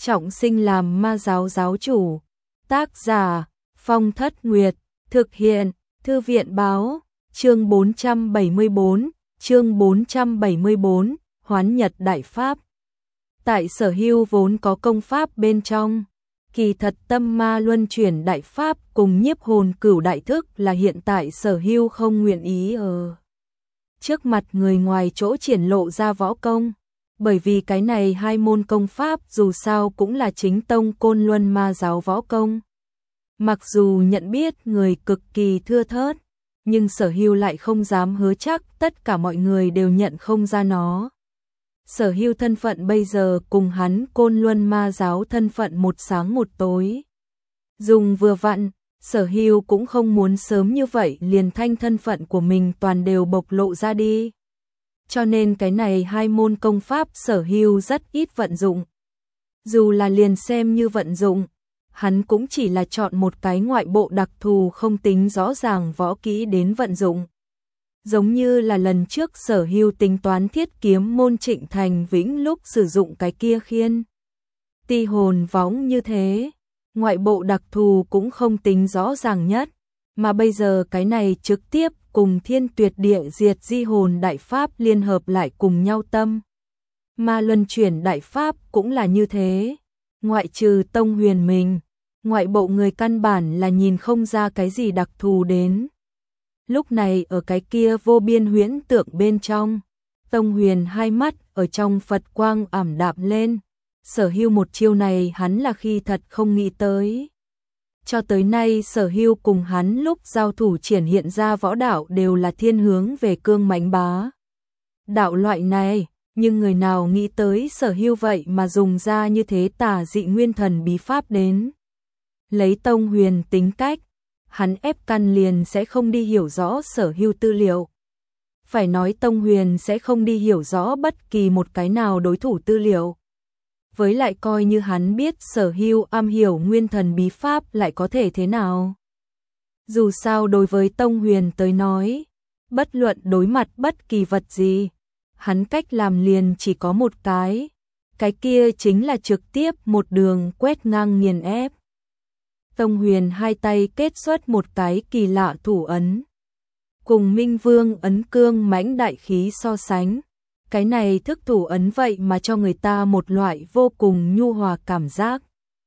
trọng sinh làm ma giáo giáo chủ. Tác giả Phong Thất Nguyệt, thực hiện Thư viện báo, chương 474, Hoán Nhật Đại Pháp. Tại Sở Hưu vốn có công pháp bên trong, kỳ thật Tâm Ma Luân Chuyển Đại Pháp cùng Nhiếp Hồn Cửu Đại Thức là hiện tại Sở Hưu không nguyện ý ở trước mặt người ngoài chỗ triển lộ ra võ công, bởi vì cái này hai môn công pháp dù sao cũng là chính tông Côn Luân Ma giáo võ công. Mặc dù nhận biết người cực kỳ thưa thớt, nhưng Sở Hưu lại không dám hứa chắc tất cả mọi người đều nhận không ra nó. Sở Hưu thân phận bây giờ cùng hắn Côn Luân Ma giáo thân phận một sáng một tối. Dùng vừa vặn, Sở Hưu cũng không muốn sớm như vậy liền thanh thân phận của mình toàn đều bộc lộ ra đi. Cho nên cái này hai môn công pháp Sở Hưu rất ít vận dụng. Dù là liền xem như vận dụng, hắn cũng chỉ là chọn một cái ngoại bộ đặc thù không tính rõ ràng võ kỹ đến vận dụng. Giống như là lần trước Sở Hưu tính toán thiết kiếm môn Trịnh Thành Vĩnh lúc sử dụng cái kia khiên ti hồn võng như thế, ngoại bộ đặc thù cũng không tính rõ ràng nhất, mà bây giờ cái này trực tiếp cùng Thiên Tuyệt Địa Diệt Di Hồn Đại Pháp liên hợp lại cùng nhau. Tâm Ma Luân Chuyển Đại Pháp cũng là như thế, ngoại trừ Tông Huyền mình, ngoại bộ người căn bản là nhìn không ra cái gì đặc thù đến. Lúc này ở cái kia vô biên huyễn tượng bên trong, Tông Huyền hai mắt ở trong Phật quang ảm đạm lên. Sở Hưu một chiêu này hắn là khi thật không nghĩ tới. Cho tới nay Sở Hưu cùng hắn lúc giao thủ triển hiện ra võ đạo đều là thiên hướng về cương mãnh bá đạo loại này, nhưng người nào nghĩ tới Sở Hưu vậy mà dùng ra như thế tà dị nguyên thần bí pháp đến. Lấy Tông Huyền tính cách, hắn ép căn liền sẽ không đi hiểu rõ Sở Hưu tư liệu. Phải nói Tông Huyền sẽ không đi hiểu rõ bất kỳ một cái nào đối thủ tư liệu. Với lại coi như hắn biết Sở Hưu am hiểu nguyên thần bí pháp lại có thể thế nào. Dù sao đối với Tông Huyền tới nói, bất luận đối mặt bất kỳ vật gì, hắn cách làm liền chỉ có một cái kia chính là trực tiếp một đường quét ngang nghiền ép. Tông Huyền hai tay kết xuất một cái kỳ lạ thủ ấn. Cùng Minh Vương ấn cương mãnh đại khí so sánh, cái này thức thủ ấn vậy mà cho người ta một loại vô cùng nhu hòa cảm giác.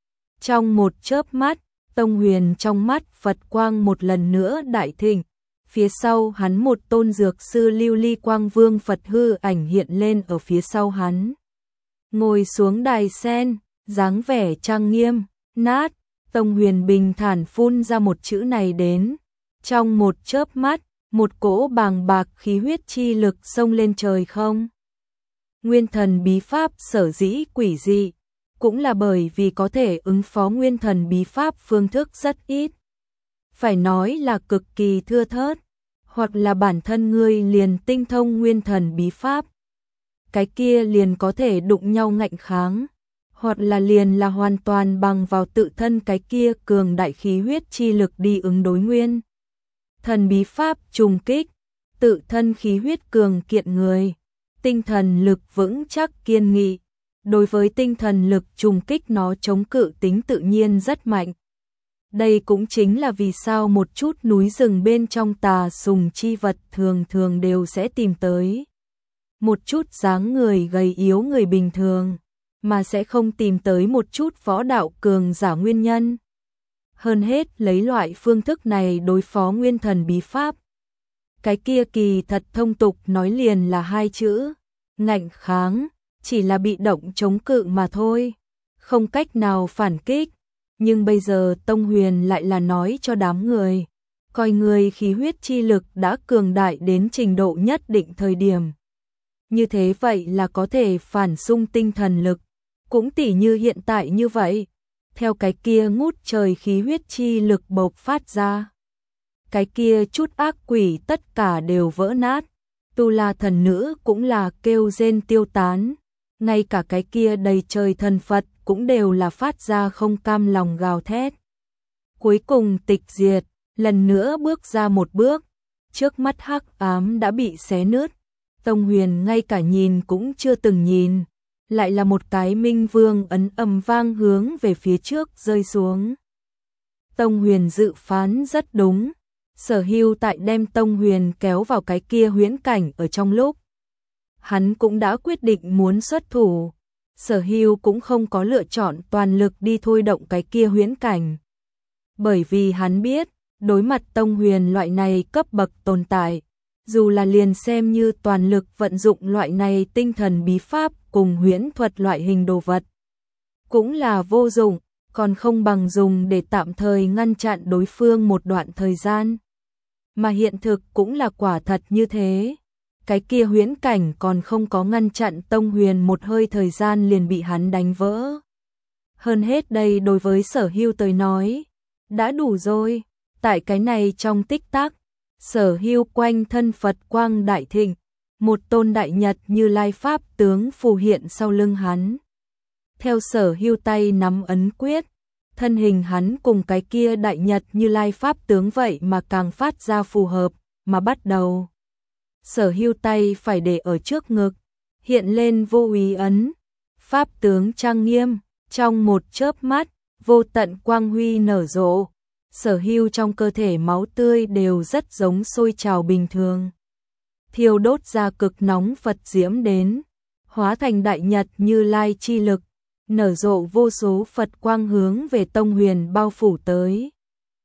Trong một chớp mắt, Tông Huyền trong mắt Phật quang một lần nữa đại thịnh, phía sau hắn một tôn dược sư lưu ly quang vương Phật hư ảnh hiện lên ở phía sau hắn. Ngồi xuống đài sen, dáng vẻ trang nghiêm, nát, Tông Huyền bình thản phun ra một chữ này đến. Trong một chớp mắt, một cỗ bàng bạc khí huyết chi lực xông lên trời không. Nguyên thần bí pháp sở dĩ quỷ dị, cũng là bởi vì có thể ứng phó nguyên thần bí pháp phương thức rất ít. Phải nói là cực kỳ thưa thớt, hoặc là bản thân ngươi liền tinh thông nguyên thần bí pháp. Cái kia liền có thể đụng nhau ngạnh kháng, hoặc là liền là hoàn toàn bằng vào tự thân cái kia cường đại khí huyết chi lực đi ứng đối nguyên thần bí pháp trùng kích, tự thân khí huyết cường kiện người, tinh thần lực vững chắc kiên nghị. Đối với tinh thần lực trùng kích nó chống cự tính tự nhiên rất mạnh. Đây cũng chính là vì sao một chút núi rừng bên trong tà sùng chi vật thường thường đều sẽ tìm tới một chút dáng người gầy yếu người bình thường, mà sẽ không tìm tới một chút võ đạo cường giả nguyên nhân. Hơn hết lấy loại phương thức này đối phó nguyên thần bí pháp. Cái kia kỳ thật thông tục nói liền là hai chữ, ngạnh kháng, chỉ là bị động chống cự mà thôi, không cách nào phản kích. Nhưng bây giờ Tông Huyền lại là nói cho đám người, coi người khí huyết chi lực đã cường đại đến trình độ nhất định thời điểm. Như thế vậy là có thể phản xung tinh thần lực, cũng tỉ như hiện tại như vậy. Theo cái kia ngút trời khí huyết chi lực bộc phát ra, cái kia chút ác quỷ tất cả đều vỡ nát, tu la thần nữ cũng là kêu rên tiêu tán, ngay cả cái kia đầy trời thần Phật cũng đều là phát ra không cam lòng gào thét. Cuối cùng tịch diệt, lần nữa bước ra một bước, trước mắt hắc ám đã bị xé nứt. Tông Huyền ngay cả nhìn cũng chưa từng nhìn, lại là một cái minh vương ấn ầm vang hướng về phía trước rơi xuống. Tông Huyền dự phán rất đúng, Sở Hưu tại đem Tông Huyền kéo vào cái kia huyễn cảnh ở trong lúc hắn cũng đã quyết định muốn xuất thủ, Sở Hưu cũng không có lựa chọn toàn lực đi thôi động cái kia huyễn cảnh. Bởi vì hắn biết, đối mặt Tông Huyền loại này cấp bậc tồn tại, dù là liền xem như toàn lực vận dụng loại này tinh thần bí pháp cùng huyễn thuật loại hình đồ vật, cũng là vô dụng, còn không bằng dùng để tạm thời ngăn chặn đối phương một đoạn thời gian. Mà hiện thực cũng là quả thật như thế. Cái kia huyễn cảnh còn không có ngăn chặn Tông Huyền một hơi thời gian liền bị hắn đánh vỡ. Hơn hết đây đối với Sở Hưu tới nói, đã đủ rồi. Tại cái này trong tích tắc, Sở Hưu quanh thân Phật quang đại thịnh, một tôn đại nhật Như Lai pháp tướng phù hiện sau lưng hắn. Theo Sở Hưu tay nắm ấn quyết, thân hình hắn cùng cái kia đại nhật Như Lai pháp tướng vậy mà càng phát ra phù hợp, mà bắt đầu. Sở Hưu tay phải để ở trước ngực, hiện lên vô úy ấn, pháp tướng trang nghiêm, trong một chớp mắt, vô tận quang huy nở rộ. Sở Hưu trong cơ thể máu tươi đều rất giống sôi trào bình thường. Thiêu đốt ra cực nóng Phật diễm đến, hóa thành đại nhật Như Lai chi lực, nở rộ vô số Phật quang hướng về Tông Huyền bao phủ tới.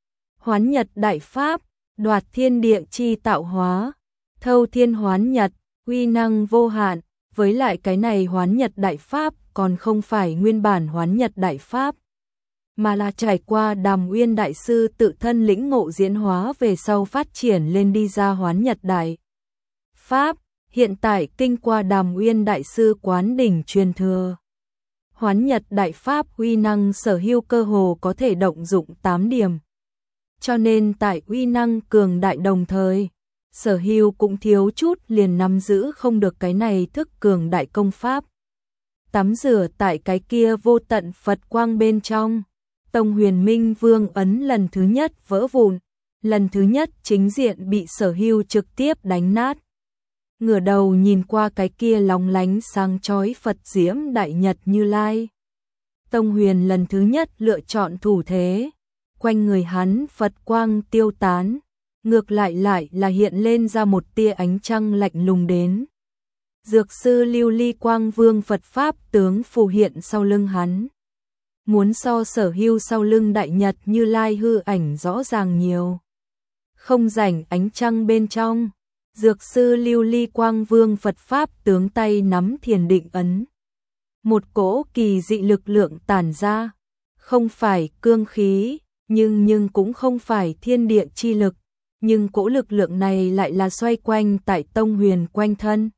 Hoán nhật đại pháp, đoạt thiên địa chi tạo hóa, thâu thiên hoán nhật, uy năng vô hạn, với lại cái này hoán nhật đại pháp còn không phải nguyên bản hoán nhật đại pháp, mà là trải qua Đàm Uyên đại sư tự thân lĩnh ngộ diễn hóa về sau phát triển lên đi ra hoán nhật đại pháp, hiện tại kinh qua Đàm Uyên đại sư quán đỉnh truyền thừa. Hoán nhật đại pháp uy năng Sở Hưu cơ hồ có thể động dụng 8 điểm. Cho nên tại uy năng cường đại đồng thời, Sở Hưu cũng thiếu chút liền nắm giữ không được cái này thức cường đại công pháp. Tắm rửa tại cái kia vô tận Phật quang bên trong, Tông Huyền Minh Vương ấn lần thứ nhất vỡ vụn, lần thứ nhất chính diện bị Sở Hưu trực tiếp đánh nát. Ngửa đầu nhìn qua cái kia lóng lánh sáng chói Phật diễm đại nhật Như Lai, Tông Huyền lần thứ nhất lựa chọn thủ thế, quanh người hắn Phật quang tiêu tán, ngược lại là hiện lên ra một tia ánh trăng lạnh lùng đến. Dược sư Lưu Ly Quang Vương Phật pháp tướng phù hiện sau lưng hắn. Muốn so Sở Hưu sau lưng đại nhật Như Lai hư ảnh rõ ràng nhiều. Không rảnh ánh trăng bên trong, Dược sư Lưu Ly Quang Vương Phật pháp tướng tay nắm thiền định ấn. Một cỗ kỳ dị lực lượng tản ra, không phải cương khí, nhưng cũng không phải thiên địa chi lực, nhưng cỗ lực lượng này lại là xoay quanh tại Tông Huyền quanh thân,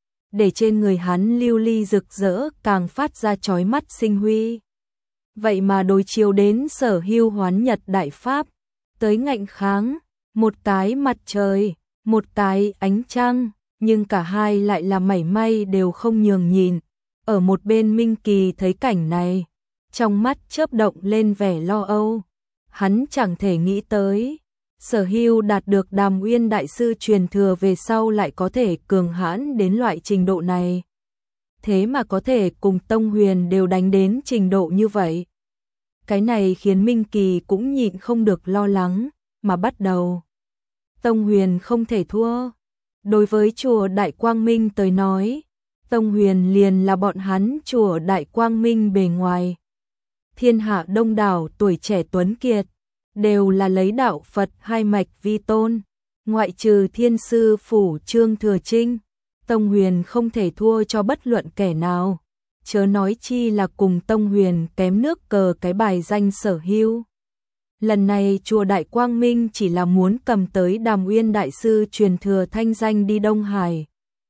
để trên người hắn lưu ly rực rỡ càng phát ra chói mắt sinh huy. Vậy mà đối chiếu đến Sở Hưu hoán nhật đại pháp, tới ngạnh kháng, một cái mặt trời, một cái ánh trăng, nhưng cả hai lại là mảy may đều không nhường nhìn. Ở một bên Minh Kỳ thấy cảnh này, trong mắt chớp động lên vẻ lo âu. Hắn chẳng thể nghĩ tới, Sở Hưu đạt được Đàm Uyên đại sư truyền thừa về sau lại có thể cường hãn đến loại trình độ này. Thế mà có thể cùng Tông Huyền đều đánh đến trình độ như vậy. Cái này khiến Minh Kỳ cũng nhịn không được lo lắng, mà bắt đầu. Tông Huyền không thể thua. Đối với chùa Đại Quang Minh tới nói, Tông Huyền liền là bọn hắn chùa Đại Quang Minh bề ngoài. Thiên hạ đông đảo tuổi trẻ tuấn kiệt, đều là lấy đạo Phật hai mạch vi tôn, ngoại trừ thiên sư phủ Trương Thừa Trinh, Tông Huyền không thể thua cho bất luận kẻ nào, chớ nói chi là cùng Tông Huyền kém nước cờ cái bài danh Sở Hưu. Lần này chùa Đại Quang Minh chỉ là muốn cầm tới Đàm Uyên đại sư truyền thừa thanh danh đi Đông Hải,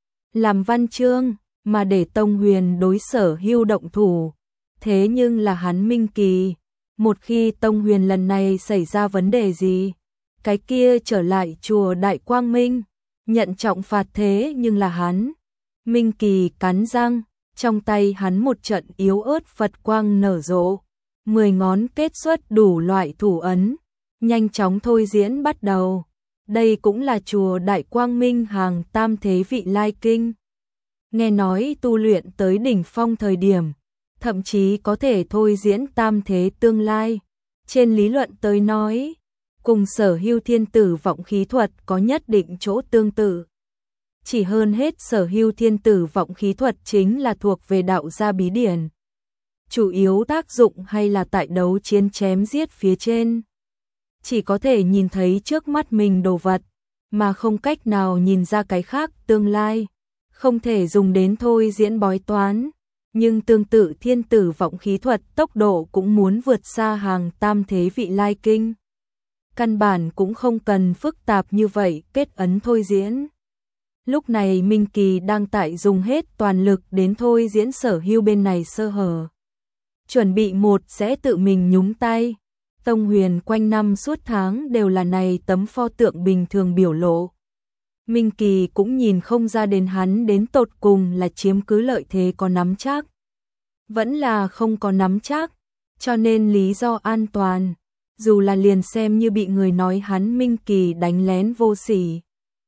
làm văn chương, mà để Tông Huyền đối Sở Hưu động thủ. Thế nhưng là hắn Minh Kỳ, một khi Tông Huyền lần này xảy ra vấn đề gì, cái kia trở lại chùa Đại Quang Minh, nhận trọng phạt thế nhưng là hắn. Minh Kỳ cắn răng, trong tay hắn một trận yếu ớt Phật quang nở rộ, 10 ngón kết xuất đủ loại thủ ấn, nhanh chóng thôi diễn bắt đầu. Đây cũng là chùa Đại Quang Minh hàng tam thế vị lai kinh. Nghe nói tu luyện tới đỉnh phong thời điểm, thậm chí có thể thôi diễn tam thế tương lai. Trên lý luận tới nói, cùng Sở Hưu thiên tử vọng khí thuật có nhất định chỗ tương tự. Chỉ hơn hết Sở Hưu thiên tử vọng khí thuật chính là thuộc về đạo gia bí điển. Chủ yếu tác dụng hay là tại đấu chiến chém giết phía trên. Chỉ có thể nhìn thấy trước mắt mình đồ vật, mà không cách nào nhìn ra cái khác tương lai. Không thể dùng đến thôi diễn bói toán. Nhưng tương tự thiên tử vọng khí thuật tốc độ cũng muốn vượt xa hàng tam thế vị lai kinh. Căn bản cũng không cần phức tạp như vậy kết ấn thôi diễn. Lúc này Minh Kỳ đang tại dùng hết toàn lực đến thôi diễn Sở Hưu bên này sơ hở. Chuẩn bị một sẽ tự mình nhúng tay. Tông Huyền quanh năm suốt tháng đều là này tấm pho tượng bình thường biểu lộ. Minh Kỳ cũng nhìn không ra đến hắn đến tột cùng là chiếm cứ lợi thế có nắm chắc. Vẫn là không có nắm chắc, cho nên lý do an toàn. Dù là liền xem như bị người nói hắn Minh Kỳ đánh lén vô sỉ.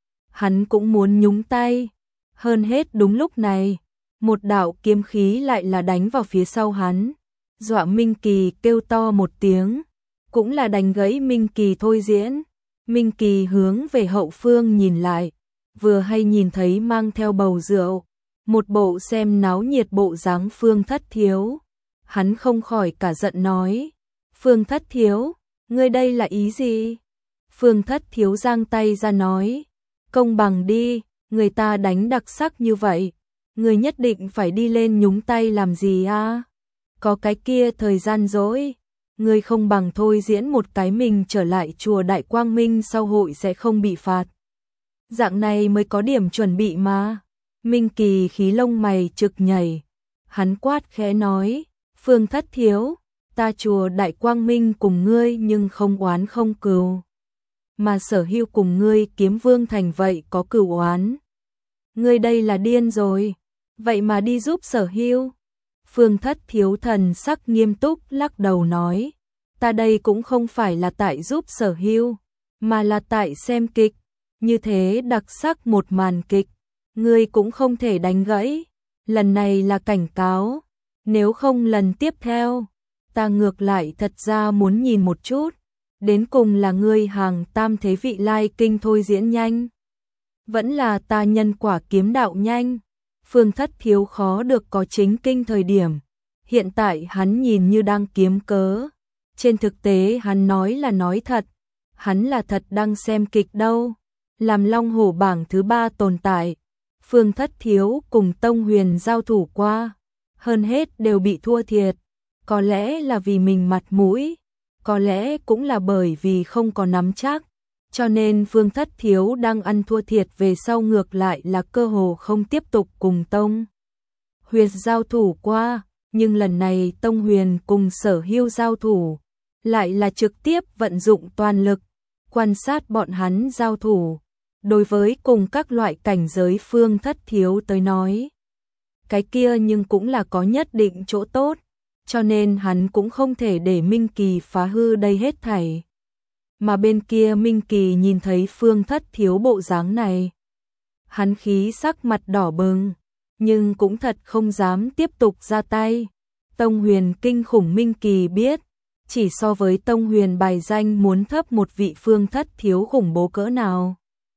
Hắn cũng muốn nhúng tay. Hơn hết đúng lúc này, một đạo kiếm khí lại là đánh vào phía sau hắn. Dọa Minh Kỳ kêu to một tiếng, cũng là đánh gãy Minh Kỳ thôi diễn. Minh Kỳ hướng về hậu phương nhìn lại, vừa hay nhìn thấy mang theo bầu rượu, một bộ xem náo nhiệt bộ dáng Phương Thất Thiếu. Hắn không khỏi cả giận nói, Phương Thất Thiếu, ngươi đây là ý gì? Phương Thất Thiếu giang tay ra nói, công bằng đi, người ta đánh đặc sắc như vậy, ngươi nhất định phải đi lên nhúng tay làm gì à? Có cái kia thời gian rỗi, ngươi không bằng thôi diễn một cái mình trở lại chùa Đại Quang Minh sau hội sẽ không bị phạt. Dạng này mới có điểm chuẩn bị mà. Minh Kỳ khí lông mày trực nhảy. Hắn quát khẽ nói, Phương Thất Thiếu, ta chùa Đại Quang Minh cùng ngươi nhưng không oán không cừu. Mà Sở Hưu cùng ngươi Kiếm Vương thành vậy có cừu oán. Ngươi đây là điên rồi, vậy mà đi giúp Sở Hưu. Phương Thất Thiếu thần sắc nghiêm túc lắc đầu nói, ta đây cũng không phải là tại giúp Sở Hưu, mà là tại xem kịch. Như thế đặc sắc một màn kịch, ngươi cũng không thể đánh gãy. Lần này là cảnh cáo, nếu không lần tiếp theo, ta ngược lại thật ra muốn nhìn một chút, đến cùng là ngươi hàng tam thế vị lai kinh thôi diễn nhanh, vẫn là ta nhân quả kiếm đạo nhanh. Phương Thất Thiếu khó được có chính kinh thời điểm, hiện tại hắn nhìn như đang kiếm cớ, trên thực tế hắn nói là nói thật, hắn là thật đang xem kịch đâu. Làm Long Hổ bảng thứ 3 tồn tại, Phương Thất Thiếu cùng Tông Huyền giao thủ qua, hơn hết đều bị thua thiệt, có lẽ là vì mình mặt mũi, có lẽ cũng là bởi vì không có nắm chắc, cho nên Phương Thất Thiếu đang ăn thua thiệt về sau ngược lại là cơ hồ không tiếp tục cùng Tông Huyền giao thủ qua, nhưng lần này Tông Huyền cùng Sở Hưu giao thủ, lại là trực tiếp vận dụng toàn lực, quan sát bọn hắn giao thủ. Đối với cùng các loại cảnh giới Phương Thất Thiếu tới nói, cái kia nhưng cũng là có nhất định chỗ tốt, cho nên hắn cũng không thể để Minh Kỳ phá hư đây hết thảy. Mà bên kia Minh Kỳ nhìn thấy Phương Thất Thiếu bộ dáng này, hắn khí sắc mặt đỏ bừng, nhưng cũng thật không dám tiếp tục ra tay. Tông Huyền kinh khủng Minh Kỳ biết, chỉ so với Tông Huyền bài danh muốn thấp một vị Phương Thất Thiếu khủng bố cỡ nào.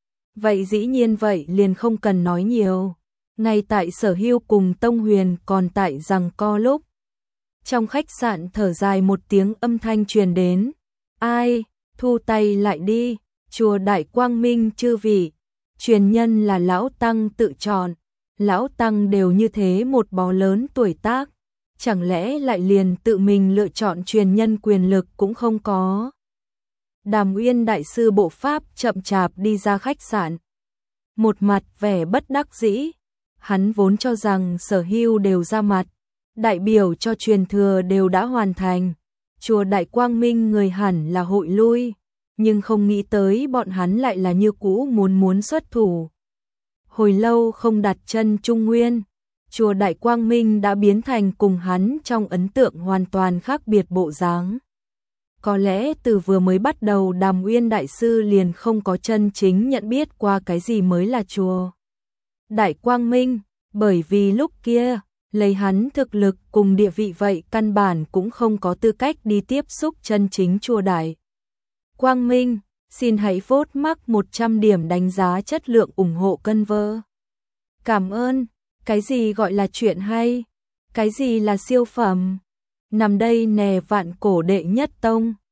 Vậy dĩ nhiên vậy liền không cần nói nhiều. Ngay tại Sở Hưu cùng Tông Huyền còn tại giằng co lúc, trong khách sạn thở dài một tiếng âm thanh truyền đến. Ai, thu tay lại đi, chùa Đại Quang Minh chư vị, truyền nhân là Lão Tăng tự chọn, Lão Tăng đều như thế một bó lớn tuổi tác, chẳng lẽ lại liền tự mình lựa chọn truyền nhân quyền lực cũng không có. Đàm Uyên đại sư bộ pháp chậm chạp đi ra khách sạn, một mặt vẻ bất đắc dĩ, hắn vốn cho rằng Sở Hưu đều ra mặt, đại biểu cho truyền thừa đều đã hoàn thành, chùa Đại Quang Minh người hẳn là hội lui, nhưng không nghĩ tới bọn hắn lại là như cũ muốn xuất thủ. Hồi lâu không đặt chân Trung Nguyên, chùa Đại Quang Minh đã biến thành cùng hắn trong ấn tượng hoàn toàn khác biệt bộ dáng. Có lẽ từ vừa mới bắt đầu Đàm Uyên đại sư liền không có chân chính nhận biết qua cái gì mới là chùa Đại Quang Minh. Bởi vì lúc kia, lấy hắn thực lực cùng địa vị vậy căn bản cũng không có tư cách đi tiếp xúc chân chính chùa Đại Quang Minh, xin hãy vote mắc 100 điểm đánh giá chất lượng ủng hộ cân vơ. Cảm ơn, cái gì gọi là chuyện hay, cái gì là siêu phẩm, nằm đây nè vạn cổ đệ nhất tông.